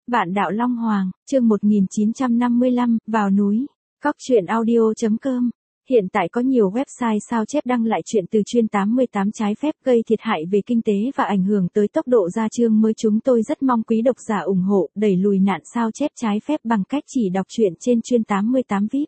Vạn Đạo Long Hoàng, chương 1955, vào núi. Cóc truyện audio.com. Hiện tại có nhiều website sao chép đăng lại chuyện từ chuyên 88 trái phép gây thiệt hại về kinh tế và ảnh hưởng tới tốc độ ra chương mới. Chúng tôi rất mong quý độc giả ủng hộ đẩy lùi nạn sao chép trái phép bằng cách chỉ đọc truyện trên chuyên 88 VIP.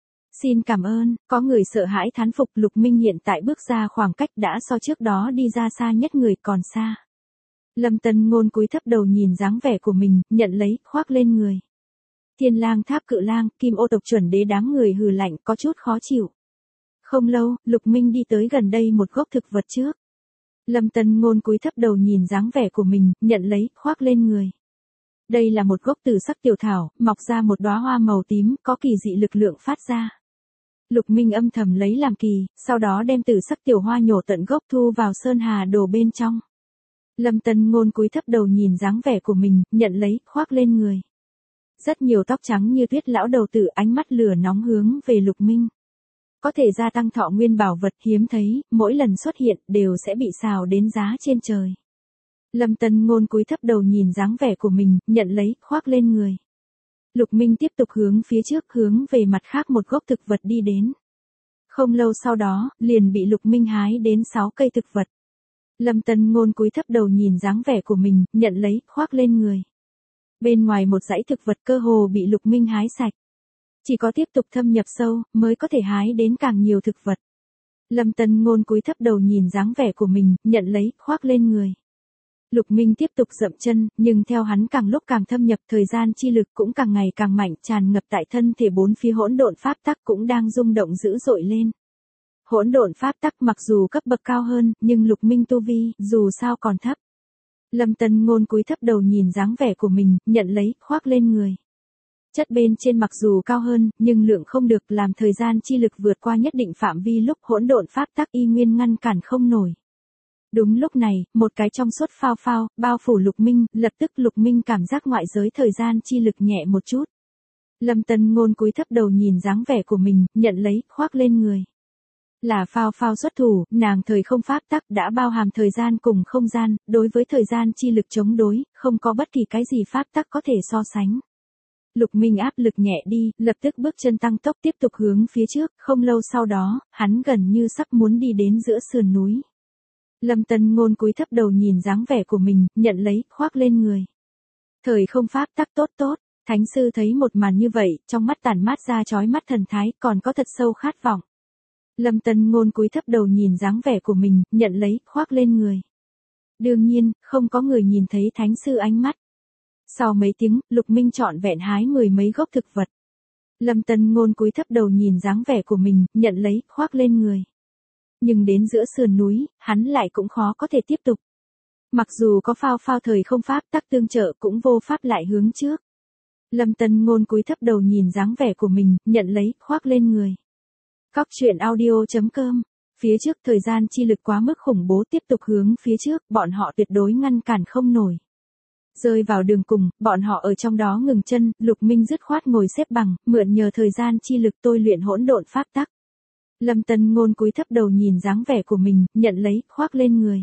Xin cảm ơn. Có người sợ hãi thán phục Lục Minh hiện tại bước ra khoảng cách đã so trước đó đi ra xa nhất người còn xa. Lâm Tân Ngôn cúi thấp đầu nhìn dáng vẻ của mình, nhận lấy, khoác lên người. Thiên Lang Tháp Cự Lang, Kim Ô tộc chuẩn đế đám người hừ lạnh có chút khó chịu. Không lâu, Lục Minh đi tới gần đây một gốc thực vật trước. Lâm Tân Ngôn cúi thấp đầu nhìn dáng vẻ của mình, nhận lấy, khoác lên người. Đây là một gốc tử sắc tiểu thảo, mọc ra một đóa hoa màu tím, có kỳ dị lực lượng phát ra. Lục Minh âm thầm lấy làm kỳ, sau đó đem tử sắc tiểu hoa nhổ tận gốc thu vào sơn hà đồ bên trong. Lâm Tân Ngôn cúi thấp đầu nhìn dáng vẻ của mình, nhận lấy, khoác lên người. Rất nhiều tóc trắng như tuyết lão đầu tử ánh mắt lửa nóng hướng về Lục Minh. Có thể gia tăng thọ nguyên bảo vật hiếm thấy, mỗi lần xuất hiện đều sẽ bị xào đến giá trên trời. Lâm Tân Ngôn cúi thấp đầu nhìn dáng vẻ của mình, nhận lấy, khoác lên người. Lục Minh tiếp tục hướng phía trước, hướng về mặt khác một gốc thực vật đi đến. Không lâu sau đó, liền bị Lục Minh hái đến 6 cây thực vật. Lâm Tân Ngôn cúi thấp đầu nhìn dáng vẻ của mình, nhận lấy, khoác lên người. Bên ngoài một dãy thực vật cơ hồ bị Lục Minh hái sạch. Chỉ có tiếp tục thâm nhập sâu, mới có thể hái đến càng nhiều thực vật. Lâm Tân Ngôn cúi thấp đầu nhìn dáng vẻ của mình, nhận lấy, khoác lên người. Lục Minh tiếp tục dậm chân, nhưng theo hắn càng lúc càng thâm nhập, thời gian chi lực cũng càng ngày càng mạnh, tràn ngập tại thân thể bốn phía hỗn độn pháp tắc cũng đang rung động dữ dội lên. Hỗn độn pháp tắc mặc dù cấp bậc cao hơn, nhưng Lục Minh tu vi, dù sao còn thấp. Lâm Tân Ngôn cúi thấp đầu nhìn dáng vẻ của mình, nhận lấy, khoác lên người. Chất bên trên mặc dù cao hơn, nhưng lượng không được, làm thời gian chi lực vượt qua nhất định phạm vi lúc hỗn độn pháp tắc y nguyên ngăn cản không nổi. Đúng lúc này, một cái trong suốt phao phao, bao phủ Lục Minh, lập tức Lục Minh cảm giác ngoại giới thời gian chi lực nhẹ một chút. Lâm Tân Ngôn cúi thấp đầu nhìn dáng vẻ của mình, nhận lấy, khoác lên người. Là phao phao xuất thủ, nàng thời không pháp tắc đã bao hàm thời gian cùng không gian, đối với thời gian chi lực chống đối, không có bất kỳ cái gì pháp tắc có thể so sánh. Lục Minh áp lực nhẹ đi, lập tức bước chân tăng tốc tiếp tục hướng phía trước, không lâu sau đó, hắn gần như sắp muốn đi đến giữa sườn núi. Lâm Tân Ngôn cúi thấp đầu nhìn dáng vẻ của mình, nhận lấy, khoác lên người. Thời không pháp tắc tốt tốt, Thánh sư thấy một màn như vậy, trong mắt tản mát ra chói mắt thần thái, còn có thật sâu khát vọng. Lâm Tân Ngôn cúi thấp đầu nhìn dáng vẻ của mình, nhận lấy, khoác lên người. Đương nhiên, không có người nhìn thấy Thánh sư ánh mắt. Sau mấy tiếng, Lục Minh trọn vẹn hái 10 mấy gốc thực vật. Lâm Tân Ngôn cúi thấp đầu nhìn dáng vẻ của mình, nhận lấy, khoác lên người. Nhưng đến giữa sườn núi, hắn lại cũng khó có thể tiếp tục. Mặc dù có phao phao thời không pháp tắc tương trợ cũng vô pháp lại hướng trước. Lâm Tân Ngôn cúi thấp đầu nhìn dáng vẻ của mình, nhận lấy, khoác lên người. Cóc truyện audio.com. Phía trước thời gian chi lực quá mức khủng bố tiếp tục hướng phía trước, bọn họ tuyệt đối ngăn cản không nổi. Rơi vào đường cùng, bọn họ ở trong đó ngừng chân, Lục Minh dứt khoát ngồi xếp bằng, mượn nhờ thời gian chi lực tôi luyện hỗn độn pháp tắc. Lâm Tân Ngôn cúi thấp đầu nhìn dáng vẻ của mình, nhận lấy, khoác lên người.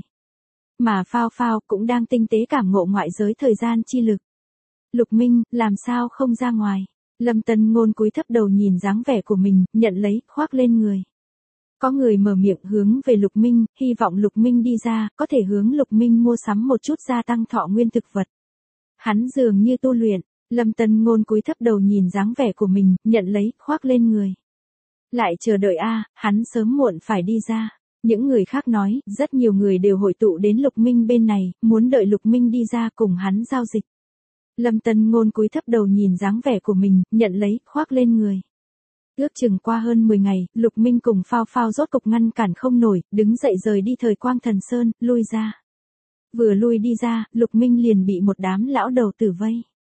Mà phao phao cũng đang tinh tế cảm ngộ ngoại giới thời gian chi lực. Lục Minh, làm sao không ra ngoài? Lâm Tân Ngôn cúi thấp đầu nhìn dáng vẻ của mình, nhận lấy, khoác lên người. Có người mở miệng hướng về Lục Minh, hy vọng Lục Minh đi ra, có thể hướng Lục Minh mua sắm một chút gia tăng thọ nguyên thực vật. Hắn dường như tu luyện, Lâm Tân Ngôn cúi thấp đầu nhìn dáng vẻ của mình, nhận lấy, khoác lên người. Lại chờ đợi hắn sớm muộn phải đi ra. Những người khác nói, rất nhiều người đều hội tụ đến Lục Minh bên này, muốn đợi Lục Minh đi ra cùng hắn giao dịch. Lâm Tân Ngôn cúi thấp đầu nhìn dáng vẻ của mình, nhận lấy, khoác lên người. Ước chừng qua hơn 10 ngày, Lục Minh cùng phao phao rốt cục ngăn cản không nổi, đứng dậy rời đi thời quang thần sơn, lui ra. Vừa lui đi ra, Lục Minh liền bị một đám lão đầu tử vây.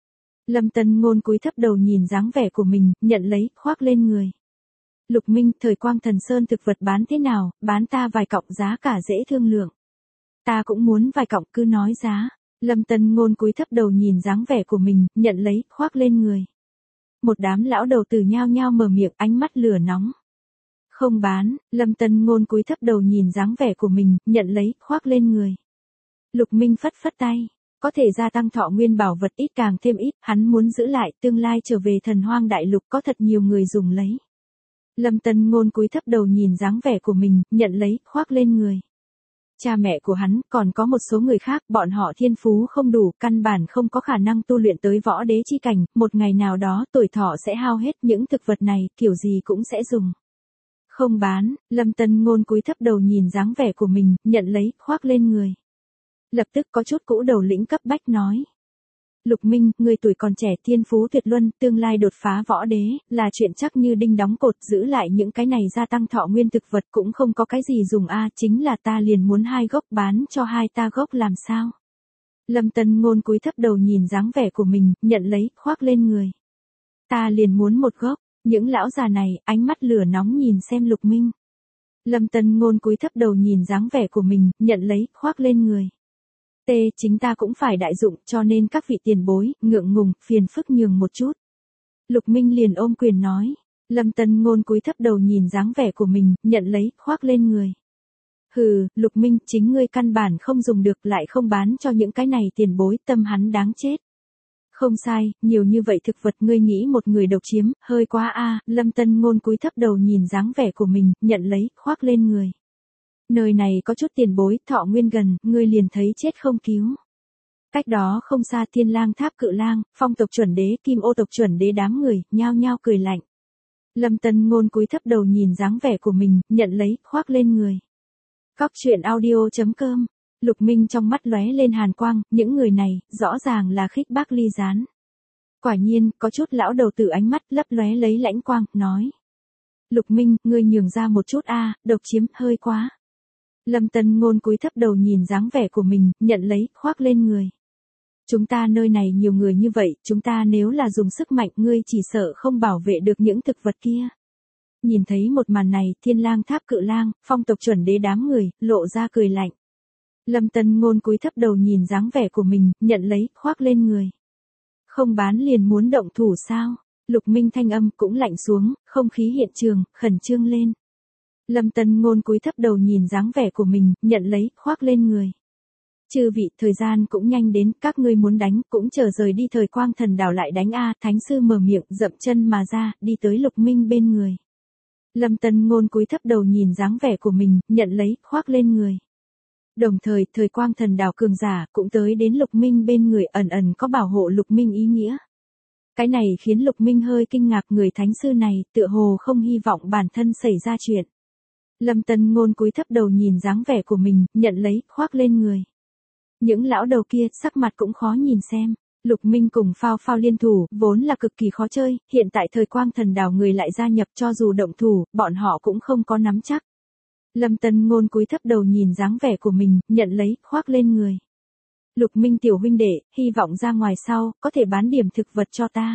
Lâm Tân Ngôn cúi thấp đầu nhìn dáng vẻ của mình, nhận lấy, khoác lên người. Lục Minh, thời quang thần sơn thực vật bán thế nào, bán ta vài cọng giá cả dễ thương lượng. Ta cũng muốn vài cọng, cứ nói giá. Lâm Tân Ngôn cúi thấp đầu nhìn dáng vẻ của mình, nhận lấy, khoác lên người. Một đám lão đầu tử nhao nhao mở miệng, ánh mắt lửa nóng. Không bán, Lâm Tân Ngôn cúi thấp đầu nhìn dáng vẻ của mình, nhận lấy, khoác lên người. Lục Minh phất phất tay. có thể gia tăng thọ nguyên bảo vật ít càng thêm ít, hắn muốn giữ lại, tương lai trở về Thần Hoang đại lục có thật nhiều người dùng lấy. Lâm Tân Ngôn cúi thấp đầu nhìn dáng vẻ của mình, nhận lấy, khoác lên người. Cha mẹ của hắn, còn có một số người khác, bọn họ thiên phú không đủ, căn bản không có khả năng tu luyện tới võ đế chi cảnh, một ngày nào đó tuổi thọ sẽ hao hết, những thực vật này, kiểu gì cũng sẽ dùng. Không bán, Lâm Tân Ngôn cúi thấp đầu nhìn dáng vẻ của mình, nhận lấy, khoác lên người. Lập tức có chút cũ đầu lĩnh cấp bách nói. Lục Minh, người tuổi còn trẻ thiên phú tuyệt luân, tương lai đột phá võ đế, là chuyện chắc như đinh đóng cột, giữ lại những cái này gia tăng thọ nguyên thực vật cũng không có cái gì dùng chính là ta liền muốn 2 gốc bán cho 2 ta gốc làm sao. Lâm Tân Ngôn cúi thấp đầu nhìn dáng vẻ của mình, nhận lấy, khoác lên người. Ta liền muốn 1 gốc, những lão già này, ánh mắt lửa nóng nhìn xem Lục Minh. Lâm Tân Ngôn cúi thấp đầu nhìn dáng vẻ của mình, nhận lấy, khoác lên người. Chính ta cũng phải đại dụng, cho nên các vị tiền bối, ngượng ngùng, phiền phức nhường một chút. Lục Minh liền ôm quyền nói. Lâm Tân Ngôn cúi thấp đầu nhìn dáng vẻ của mình, nhận lấy, khoác lên người. Hừ, Lục Minh, chính ngươi căn bản không dùng được, lại không bán cho những cái này tiền bối, tâm hắn đáng chết. Không sai, nhiều như vậy thực vật ngươi nghĩ một người độc chiếm, hơi quá Lâm Tân Ngôn cúi thấp đầu nhìn dáng vẻ của mình, nhận lấy, khoác lên người. Nơi này có chút tiền bối, thọ nguyên gần, ngươi liền thấy chết không cứu. Cách đó không xa Thiên Lang Tháp Cự Lang, Phong tộc chuẩn đế, Kim Ô tộc chuẩn đế đám người, nhao nhao cười lạnh. Lâm Tân Ngôn cúi thấp đầu nhìn dáng vẻ của mình, nhận lấy, khoác lên người. Cóc truyện audio.com, Lục Minh trong mắt lóe lên hàn quang, những người này, rõ ràng là khích bác ly gián. Quả nhiên, có chút lão đầu tử ánh mắt lấp lóe lấy lãnh quang, nói. Lục Minh, ngươi nhường ra một chút độc chiếm, hơi quá. Lâm Tân Ngôn cúi thấp đầu nhìn dáng vẻ của mình, nhận lấy, khoác lên người. Chúng ta nơi này nhiều người như vậy, chúng ta nếu là dùng sức mạnh ngươi chỉ sợ không bảo vệ được những thực vật kia. Nhìn thấy một màn này, Thiên Lang Tháp Cự Lang, Phong tộc chuẩn đế đám người, lộ ra cười lạnh. Lâm Tân Ngôn cúi thấp đầu nhìn dáng vẻ của mình, nhận lấy, khoác lên người. Không bán liền muốn động thủ sao? Lục Minh thanh âm cũng lạnh xuống, không khí hiện trường, khẩn trương lên. Lâm Tân Ngôn cúi thấp đầu nhìn dáng vẻ của mình, nhận lấy, khoác lên người. Chư vị, thời gian cũng nhanh đến, các ngươi muốn đánh, cũng chờ rời đi Thời Quang Thần Đảo lại đánh Thánh sư mở miệng, dậm chân mà ra, đi tới Lục Minh bên người. Lâm Tân Ngôn cúi thấp đầu nhìn dáng vẻ của mình, nhận lấy, khoác lên người. Đồng thời, Thời Quang Thần Đảo cường giả, cũng tới đến Lục Minh bên người, ẩn ẩn có bảo hộ Lục Minh ý nghĩa. Cái này khiến Lục Minh hơi kinh ngạc, người thánh sư này, tựa hồ không hy vọng bản thân xảy ra chuyện. Lâm Tân Ngôn cúi thấp đầu nhìn dáng vẻ của mình, nhận lấy, khoác lên người. Những lão đầu kia, sắc mặt cũng khó nhìn xem. Lục Minh cùng Phao Phao liên thủ, vốn là cực kỳ khó chơi, hiện tại Thời Quang Thần Đảo người lại gia nhập, cho dù động thủ, bọn họ cũng không có nắm chắc. Lâm Tân Ngôn cúi thấp đầu nhìn dáng vẻ của mình, nhận lấy, khoác lên người. Lục Minh tiểu huynh đệ, hy vọng ra ngoài sau, có thể bán điểm thực vật cho ta.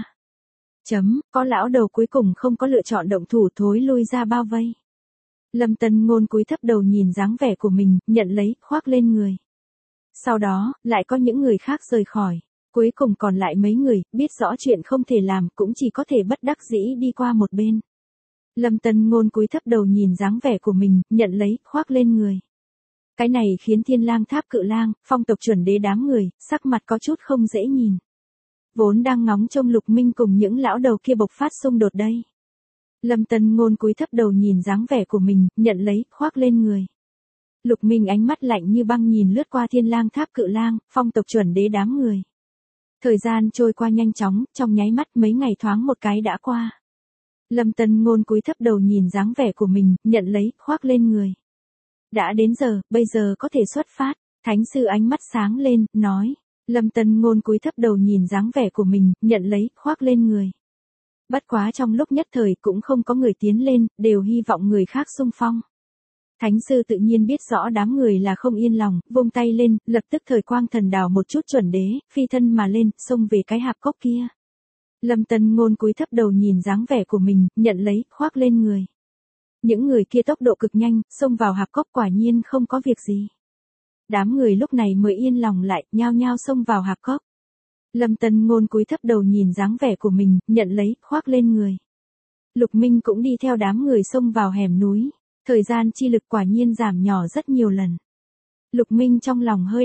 Có lão đầu cuối cùng không có lựa chọn động thủ, thối lui ra bao vây. Lâm Tân Ngôn cúi thấp đầu nhìn dáng vẻ của mình, nhận lấy, khoác lên người. Sau đó, lại có những người khác rời khỏi. Cuối cùng còn lại mấy người, biết rõ chuyện không thể làm, cũng chỉ có thể bất đắc dĩ đi qua một bên. Lâm Tân Ngôn cúi thấp đầu nhìn dáng vẻ của mình, nhận lấy, khoác lên người. Cái này khiến Thiên Lang Tháp Cự Lang, Phong tộc chuẩn đế đám người, sắc mặt có chút không dễ nhìn. Vốn đang ngóng trông Lục Minh cùng những lão đầu kia bộc phát xung đột đây. Lâm Tân Ngôn cúi thấp đầu nhìn dáng vẻ của mình, nhận lấy, khoác lên người. Lục Minh ánh mắt lạnh như băng nhìn lướt qua Thiên Lang Tháp Cự Lang, Phong tộc chuẩn đế đám người. Thời gian trôi qua nhanh chóng, trong nháy mắt mấy ngày thoáng một cái đã qua. Lâm Tân Ngôn cúi thấp đầu nhìn dáng vẻ của mình, nhận lấy, khoác lên người. Đã đến giờ, bây giờ có thể xuất phát. Thánh sư ánh mắt sáng lên, nói. Lâm Tân Ngôn cúi thấp đầu nhìn dáng vẻ của mình, nhận lấy, khoác lên người. Bất quá trong lúc nhất thời cũng không có người tiến lên, đều hy vọng người khác xung phong. Thánh sư tự nhiên biết rõ đám người là không yên lòng, vung tay lên, lập tức Thời Quang Thần Đảo một chút chuẩn đế, phi thân mà lên, xông về cái hạp cốc kia. Lâm Tân Ngôn cúi thấp đầu nhìn dáng vẻ của mình, nhận lấy, khoác lên người. Những người kia tốc độ cực nhanh, xông vào hạp cốc quả nhiên không có việc gì. Đám người lúc này mới yên lòng lại, nhao nhao xông vào hạp cốc. Lâm Tân Ngôn cúi thấp đầu nhìn dáng vẻ của mình, nhận lấy, khoác lên người. Lục Minh cũng đi theo đám người xông vào hẻm núi. Thời gian chi lực quả nhiên giảm nhỏ rất nhiều lần. Lục Minh trong lòng hơi động,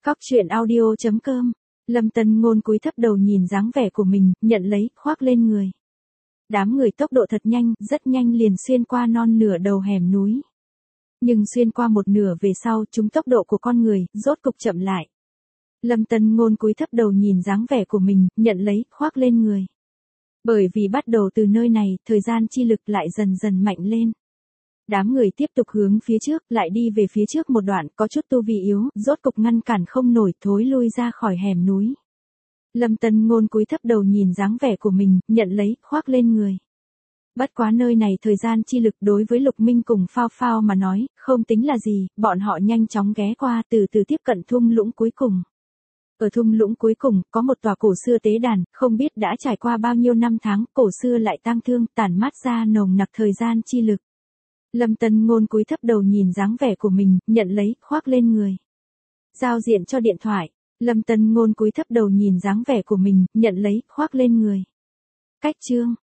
Cóc truyện audio.com. Lâm Tân Ngôn cúi thấp đầu nhìn dáng vẻ của mình, nhận lấy, khoác lên người. Đám người tốc độ thật nhanh, rất nhanh liền xuyên qua non nửa đầu hẻm núi. Nhưng xuyên qua một nửa về sau, chúng tốc độ của con người, rốt cục chậm lại. Lâm Tân Ngôn cúi thấp đầu nhìn dáng vẻ của mình, nhận lấy, khoác lên người. Bởi vì bắt đầu từ nơi này, thời gian chi lực lại dần dần mạnh lên. Đám người tiếp tục hướng phía trước, lại đi về phía trước một đoạn, có chút tu vi yếu, rốt cục ngăn cản không nổi, thối lui ra khỏi hẻm núi. Lâm Tân Ngôn cúi thấp đầu nhìn dáng vẻ của mình, nhận lấy, khoác lên người. Bất quá nơi này thời gian chi lực đối với Lục Minh cùng Phao Phao mà nói, không tính là gì, bọn họ nhanh chóng ghé qua từ từ tiếp cận thung lũng cuối cùng. Ở thung lũng cuối cùng, có một tòa cổ xưa tế đàn, không biết đã trải qua bao nhiêu năm tháng, cổ xưa lại tang thương, tản mát ra nồng nặc thời gian chi lực. Lâm Tân Ngôn cúi thấp đầu nhìn dáng vẻ của mình, nhận lấy, khoác lên người. Giao diện cho điện thoại. Lâm Tân Ngôn cúi thấp đầu nhìn dáng vẻ của mình, nhận lấy, khoác lên người. Cách chương.